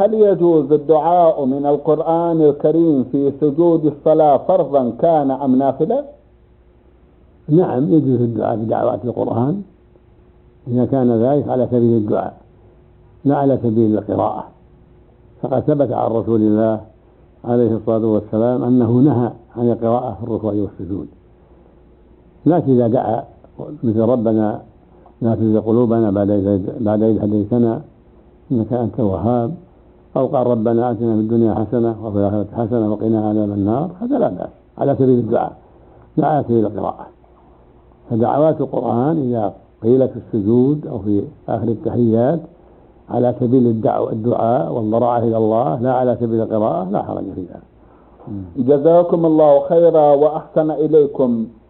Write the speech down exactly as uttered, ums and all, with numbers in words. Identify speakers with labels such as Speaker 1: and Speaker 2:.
Speaker 1: هل يجوز الدعاء من القرآن الكريم في سجود الصلاة فرضا كان أم نافلة؟
Speaker 2: نعم، يجوز الدعاء بدعوات القرآن إذا كان ذلك على سبيل الدعاء لا على سبيل القراءة، فقد ثبت عن رسول الله عليه الصلاة والسلام أنه نهى عن القراءة في الركوع والسجود. لكن إذا دعا مثل ربنا لا تزغ قلوبنا بعد إذ هديتنا إنك أنت الوهاب، أو قال ربنا آتنا في الدنيا حسنة وفي الآخرة حسنة وقنا عذاب النار، هذا لا بأس على سبيل الدعاء لا على سبيل القراءة. فدعوات القرآن إذا قيل في السجود أو في آخر التحيات على سبيل الدعاء والضراعة إلى الله لا على سبيل القراءة لا حرج فيها.
Speaker 1: جزاكم الله خيرا وأحسن إليكم.